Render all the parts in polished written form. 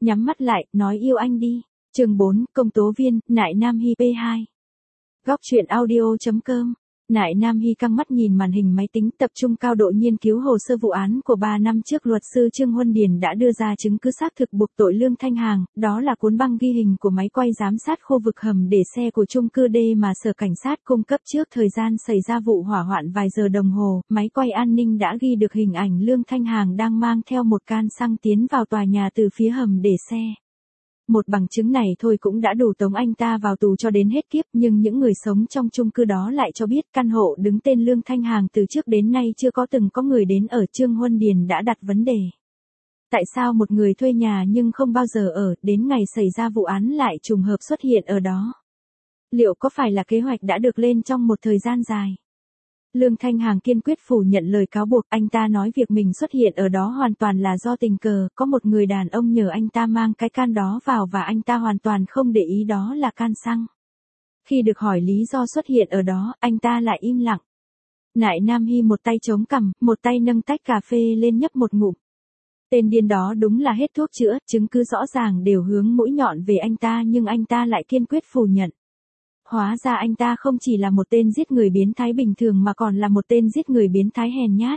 Nhắm mắt lại, nói yêu anh đi. Chương 4, công tố viên, Nại Nam Hy P2. Góc truyện audio.com. Nại Nam Hy căng mắt nhìn màn hình máy tính, tập trung cao độ nghiên cứu hồ sơ vụ án của 3 năm trước luật sư Trương Huân Điền đã đưa ra chứng cứ xác thực buộc tội Lương Thanh Hàng, đó là cuốn băng ghi hình của máy quay giám sát khu vực hầm để xe của chung cư D mà sở cảnh sát cung cấp trước thời gian xảy ra vụ hỏa hoạn vài giờ đồng hồ, máy quay an ninh đã ghi được hình ảnh Lương Thanh Hàng đang mang theo một can xăng tiến vào tòa nhà từ phía hầm để xe. Một bằng chứng này thôi cũng đã đủ tống anh ta vào tù cho đến hết kiếp, nhưng những người sống trong chung cư đó lại cho biết căn hộ đứng tên Lương Thanh Hàng từ trước đến nay chưa có từng có người đến ở. Trương Huân Điền đã đặt vấn đề. Tại sao một người thuê nhà nhưng không bao giờ ở, đến ngày xảy ra vụ án lại trùng hợp xuất hiện ở đó? Liệu có phải là kế hoạch đã được lên trong một thời gian dài? Lương Thanh Hàng kiên quyết phủ nhận lời cáo buộc, anh ta nói việc mình xuất hiện ở đó hoàn toàn là do tình cờ, có một người đàn ông nhờ anh ta mang cái can đó vào và anh ta hoàn toàn không để ý đó là can xăng. Khi được hỏi lý do xuất hiện ở đó, anh ta lại im lặng. Nại Nam Hy một tay chống cằm, một tay nâng tách cà phê lên nhấp một ngụm. Tên điên đó đúng là hết thuốc chữa, chứng cứ rõ ràng đều hướng mũi nhọn về anh ta nhưng anh ta lại kiên quyết phủ nhận. Hóa ra anh ta không chỉ là một tên giết người biến thái bình thường mà còn là một tên giết người biến thái hèn nhát.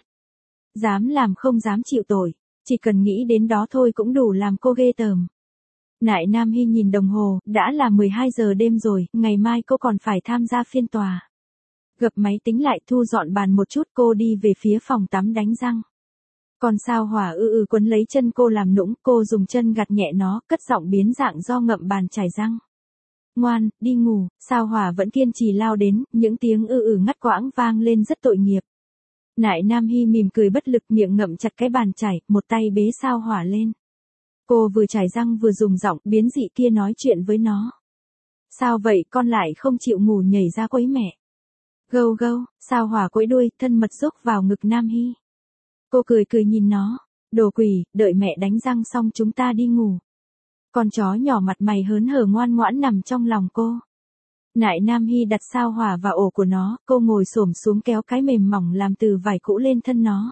Dám làm không dám chịu tội, chỉ cần nghĩ đến đó thôi cũng đủ làm cô ghê tởm. Nại Nam Hy nhìn đồng hồ, đã là 12 giờ đêm rồi, ngày mai cô còn phải tham gia phiên tòa. Gập máy tính lại, thu dọn bàn một chút, cô đi về phía phòng tắm đánh răng. Còn sao hỏa quấn lấy chân cô làm nũng, cô dùng chân gạt nhẹ nó, cất giọng biến dạng do ngậm bàn chải răng. Ngoan, đi ngủ. Sao hỏa vẫn kiên trì lao đến, những tiếng ngắt quãng vang lên rất tội nghiệp. Nại Nam Hy mỉm cười bất lực, miệng ngậm chặt cái bàn chải, một tay bế sao hỏa lên. Cô vừa chải răng vừa dùng giọng biến dị kia nói chuyện với nó. Sao vậy, con lại không chịu ngủ nhảy ra quấy mẹ? Gâu gâu, sao hỏa quấy đuôi, thân mật rúc vào ngực Nam Hy. Cô cười nhìn nó. Đồ quỷ, đợi mẹ đánh răng xong chúng ta đi ngủ. Con chó nhỏ mặt mày hớn hở ngoan ngoãn nằm trong lòng cô. Nại Nam Hy đặt sao hỏa vào ổ của nó, cô ngồi xổm xuống kéo cái mềm mỏng làm từ vải cũ lên thân nó.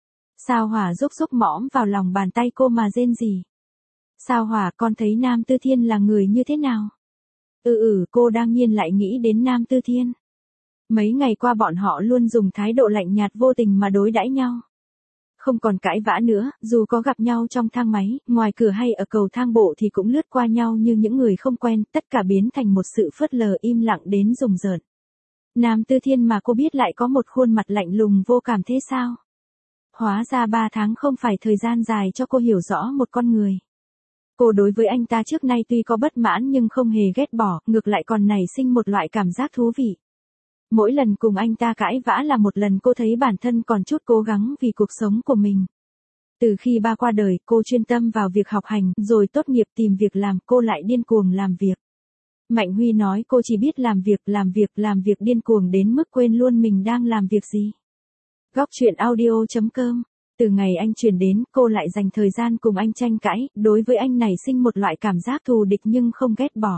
Sao hỏa rúc mõm vào lòng bàn tay cô mà rên rỉ. Sao hỏa, con thấy Nam Tư Thiên là người như thế nào? Cô đang nhiên lại nghĩ đến Nam Tư Thiên. Mấy ngày qua bọn họ luôn dùng thái độ lạnh nhạt vô tình mà đối đãi nhau. Không còn cãi vã nữa, dù có gặp nhau trong thang máy, ngoài cửa hay ở cầu thang bộ thì cũng lướt qua nhau như những người không quen, tất cả biến thành một sự phớt lờ im lặng đến rùng rợn. Nam Tư Thiên mà cô biết lại có một khuôn mặt lạnh lùng vô cảm thế sao? Hóa ra 3 tháng không phải thời gian dài cho cô hiểu rõ một con người. Cô đối với anh ta trước nay tuy có bất mãn nhưng không hề ghét bỏ, ngược lại còn nảy sinh một loại cảm giác thú vị. Mỗi lần cùng anh ta cãi vã là một lần cô thấy bản thân còn chút cố gắng vì cuộc sống của mình. Từ khi ba qua đời, cô chuyên tâm vào việc học hành, rồi tốt nghiệp tìm việc làm, cô lại điên cuồng làm việc. Mạnh Huy nói cô chỉ biết làm việc điên cuồng đến mức quên luôn mình đang làm việc gì. Góc truyện audio.com. Từ ngày anh chuyển đến, cô lại dành thời gian cùng anh tranh cãi, đối với anh nảy sinh một loại cảm giác thù địch nhưng không ghét bỏ.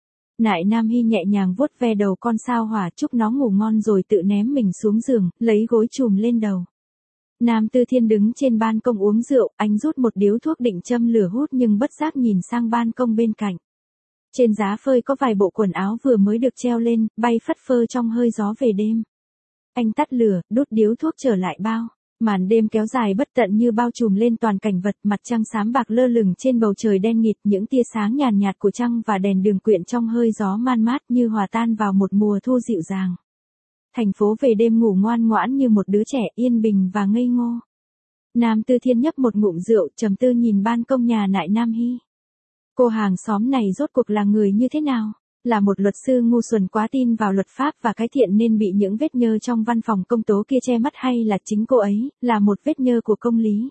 Nại Nam Hy nhẹ nhàng vuốt ve đầu con sao hỏa, chúc nó ngủ ngon rồi tự ném mình xuống giường, lấy gối chùm lên đầu. Nam Tư Thiên đứng trên ban công uống rượu, anh rút một điếu thuốc định châm lửa hút nhưng bất giác nhìn sang ban công bên cạnh. Trên giá phơi có vài bộ quần áo vừa mới được treo lên, bay phất phơ trong hơi gió về đêm. Anh tắt lửa, đút điếu thuốc trở lại bao. Màn đêm kéo dài bất tận như bao trùm lên toàn cảnh vật, mặt trăng xám bạc lơ lửng trên bầu trời đen nghịt, những tia sáng nhàn nhạt của trăng và đèn đường quyện trong hơi gió man mát như hòa tan vào một mùa thu dịu dàng. Thành phố về đêm ngủ ngoan ngoãn như một đứa trẻ yên bình và ngây ngô. Nam Tư Thiên nhấp một ngụm rượu, trầm tư nhìn ban công nhà Nại Nam Hy. Cô hàng xóm này rốt cuộc là người như thế nào? Là một luật sư ngu xuẩn quá tin vào luật pháp và cái thiện nên bị những vết nhơ trong văn phòng công tố kia che mắt, hay là chính cô ấy, là một vết nhơ của công lý?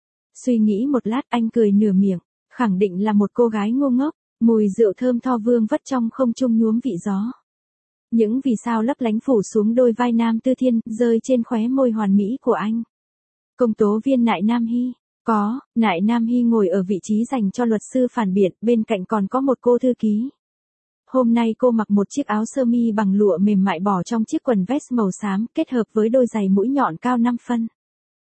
Suy nghĩ một lát anh cười nửa miệng, khẳng định là một cô gái ngu ngốc, mùi rượu thơm tho vương vất trong không trung nhuốm vị gió. Những vì sao lấp lánh phủ xuống đôi vai Nam Tư Thiên, rơi trên khóe môi hoàn mỹ của anh. Công tố viên Nại Nam Hy. Có, Nại Nam Hy ngồi ở vị trí dành cho luật sư phản biện, bên cạnh còn có một cô thư ký. Hôm nay cô mặc một chiếc áo sơ mi bằng lụa mềm mại bỏ trong chiếc quần vest màu xám kết hợp với đôi giày mũi nhọn cao 5 phân.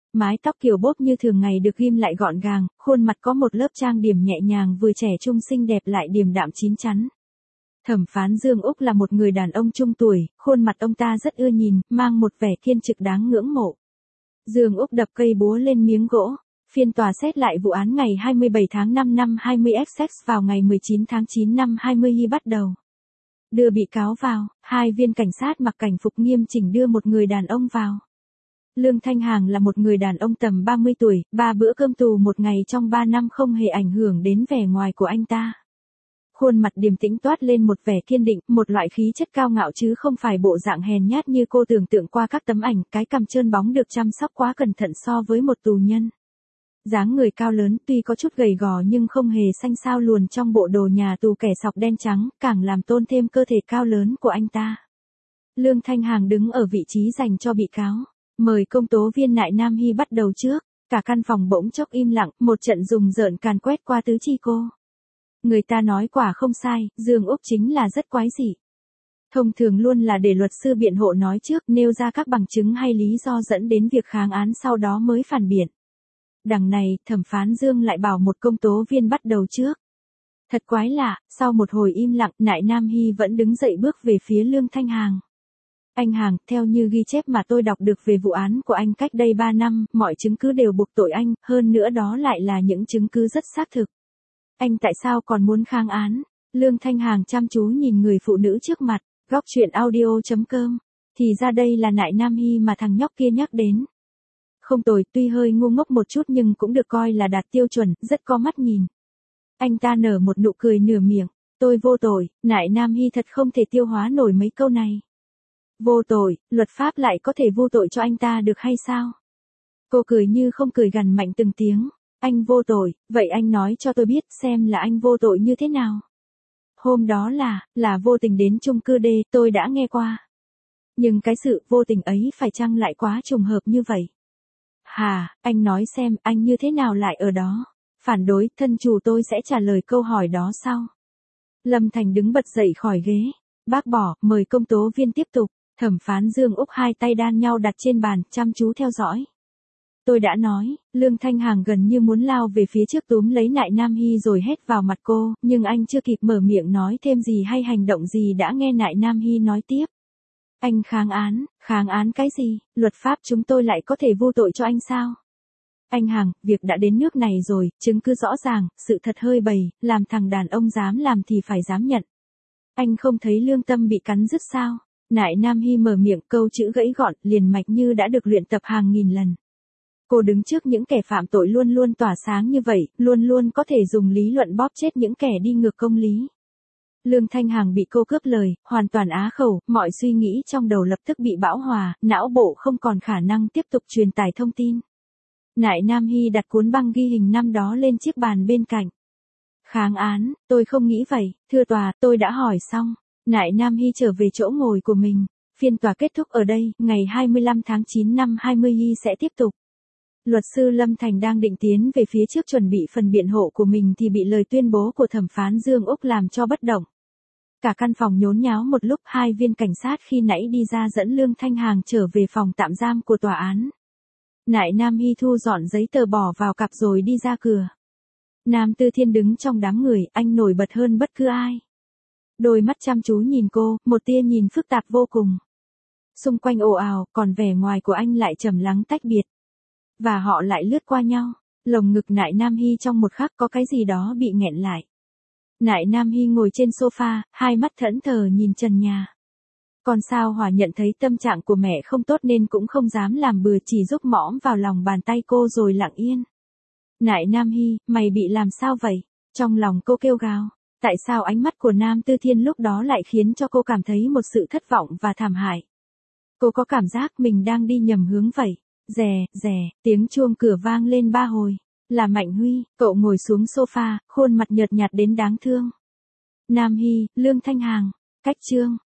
Mái tóc kiểu bốp như thường ngày được ghim lại gọn gàng, khuôn mặt có một lớp trang điểm nhẹ nhàng vừa trẻ trung xinh đẹp lại điềm đạm chín chắn. Thẩm phán Dương Úc là một người đàn ông trung tuổi, khuôn mặt ông ta rất ưa nhìn, mang một vẻ kiên trực đáng ngưỡng mộ. Dương Úc đập cây búa lên miếng gỗ. Phiên tòa xét lại vụ án ngày 27 tháng 5 năm 20 XX vào ngày 19 tháng 9 năm 20 Y bắt đầu. Đưa bị cáo vào, hai viên cảnh sát mặc cảnh phục nghiêm chỉnh đưa một người đàn ông vào. Lương Thanh Hàng là một người đàn ông tầm 30 tuổi, 3 bữa cơm tù một ngày trong 3 năm không hề ảnh hưởng đến vẻ ngoài của anh ta. Khuôn mặt điềm tĩnh toát lên một vẻ kiên định, một loại khí chất cao ngạo chứ không phải bộ dạng hèn nhát như cô tưởng tượng qua các tấm ảnh, cái cằm trơn bóng được chăm sóc quá cẩn thận so với một tù nhân. Dáng người cao lớn tuy có chút gầy gò nhưng không hề xanh xao luồn trong bộ đồ nhà tù kẻ sọc đen trắng, càng làm tôn thêm cơ thể cao lớn của anh ta. Lương Thanh Hàng đứng ở vị trí dành cho bị cáo. Mời công tố viên Nại Nam Hy bắt đầu trước. Cả căn phòng bỗng chốc im lặng, một trận rùng rợn càn quét qua tứ chi cô. Người ta nói quả không sai, Dương Úc chính là rất quái dị. Thông thường luôn là để luật sư biện hộ nói trước, nêu ra các bằng chứng hay lý do dẫn đến việc kháng án sau đó mới phản biện. Đằng này, thẩm phán Dương lại bảo một công tố viên bắt đầu trước. Thật quái lạ, sau một hồi im lặng, Nại Nam Hy vẫn đứng dậy bước về phía Lương Thanh Hàng. Anh Hàng, theo như ghi chép mà tôi đọc được về vụ án của anh cách đây 3 năm, mọi chứng cứ đều buộc tội anh, hơn nữa đó lại là những chứng cứ rất xác thực. Anh tại sao còn muốn kháng án? Lương Thanh Hàng chăm chú nhìn người phụ nữ trước mặt, góc chuyện audio.com. Thì ra đây là Nại Nam Hy mà thằng nhóc kia nhắc đến. Không tồi, tuy hơi ngu ngốc một chút nhưng cũng được coi là đạt tiêu chuẩn, rất có mắt nhìn. Anh ta nở một nụ cười nửa miệng. Tôi vô tội, Nại Nam Hy thật không thể tiêu hóa nổi mấy câu này. Vô tội, luật pháp lại có thể vô tội cho anh ta được hay sao? Cô cười như không cười gằn mạnh từng tiếng. Anh vô tội, vậy anh nói cho tôi biết xem là anh vô tội như thế nào. Hôm đó là vô tình đến chung cư D, tôi đã nghe qua. Nhưng cái sự vô tình ấy phải chăng lại quá trùng hợp như vậy? Hà, anh nói xem, anh như thế nào lại ở đó? Phản đối, thân chủ tôi sẽ trả lời câu hỏi đó sau. Lâm Thành đứng bật dậy khỏi ghế. Bác bỏ, mời công tố viên tiếp tục. Thẩm phán Dương Úc hai tay đan nhau đặt trên bàn, chăm chú theo dõi. Tôi đã nói, Lương Thanh Hàng gần như muốn lao về phía trước túm lấy Nại Nam Hy rồi hét vào mặt cô, nhưng anh chưa kịp mở miệng nói thêm gì hay hành động gì đã nghe Nại Nam Hy nói tiếp. Anh kháng án cái gì, luật pháp chúng tôi lại có thể vô tội cho anh sao? Anh Hàng, việc đã đến nước này rồi, chứng cứ rõ ràng, sự thật hơi bầy, làm thằng đàn ông dám làm thì phải dám nhận. Anh không thấy lương tâm bị cắn rứt sao? Nại Nam Hy mở miệng, câu chữ gãy gọn, liền mạch như đã được luyện tập hàng nghìn lần. Cô đứng trước những kẻ phạm tội luôn luôn tỏa sáng như vậy, luôn luôn có thể dùng lý luận bóp chết những kẻ đi ngược công lý. Lương Thanh Hàng bị cô cướp lời, hoàn toàn á khẩu, mọi suy nghĩ trong đầu lập tức bị bão hòa, não bộ không còn khả năng tiếp tục truyền tải thông tin. Nại Nam Hy đặt cuốn băng ghi hình năm đó lên chiếc bàn bên cạnh. Kháng án, tôi không nghĩ vậy, thưa tòa, tôi đã hỏi xong. Nại Nam Hy trở về chỗ ngồi của mình. Phiên tòa kết thúc ở đây, ngày 25 tháng 9 năm 20 Y sẽ tiếp tục. Luật sư Lâm Thành đang định tiến về phía trước chuẩn bị phần biện hộ của mình thì bị lời tuyên bố của thẩm phán Dương Úc làm cho bất động. Cả căn phòng nhốn nháo một lúc, hai viên cảnh sát khi nãy đi ra dẫn Lương Thanh Hàng trở về phòng tạm giam của tòa án. Nại Nam Hy thu dọn giấy tờ bỏ vào cặp rồi đi ra cửa. Nam Tư Thiên đứng trong đám người, anh nổi bật hơn bất cứ ai. Đôi mắt chăm chú nhìn cô, một tia nhìn phức tạp vô cùng. Xung quanh ồ ào, còn vẻ ngoài của anh lại trầm lắng tách biệt. Và họ lại lướt qua nhau. Lồng ngực Nại Nam Hy trong một khắc có cái gì đó bị nghẹn lại. Nại Nam Hy ngồi trên sofa, hai mắt thẫn thờ nhìn trần nhà. Còn sao Hòa nhận thấy tâm trạng của mẹ không tốt nên cũng không dám làm bừa, chỉ giúp mõm vào lòng bàn tay cô rồi lặng yên. Nại Nam Hy, mày bị làm sao vậy? Trong lòng cô kêu gào. Tại sao ánh mắt của Nam Tư Thiên lúc đó lại khiến cho cô cảm thấy một sự thất vọng và thảm hại? Cô có cảm giác mình đang đi nhầm hướng vậy. Rè, tiếng chuông cửa vang lên 3 hồi. Là Mạnh Huy, cậu ngồi xuống sofa, khuôn mặt nhợt nhạt đến đáng thương. Nam Hy, Lương Thanh Hàng, cách chương.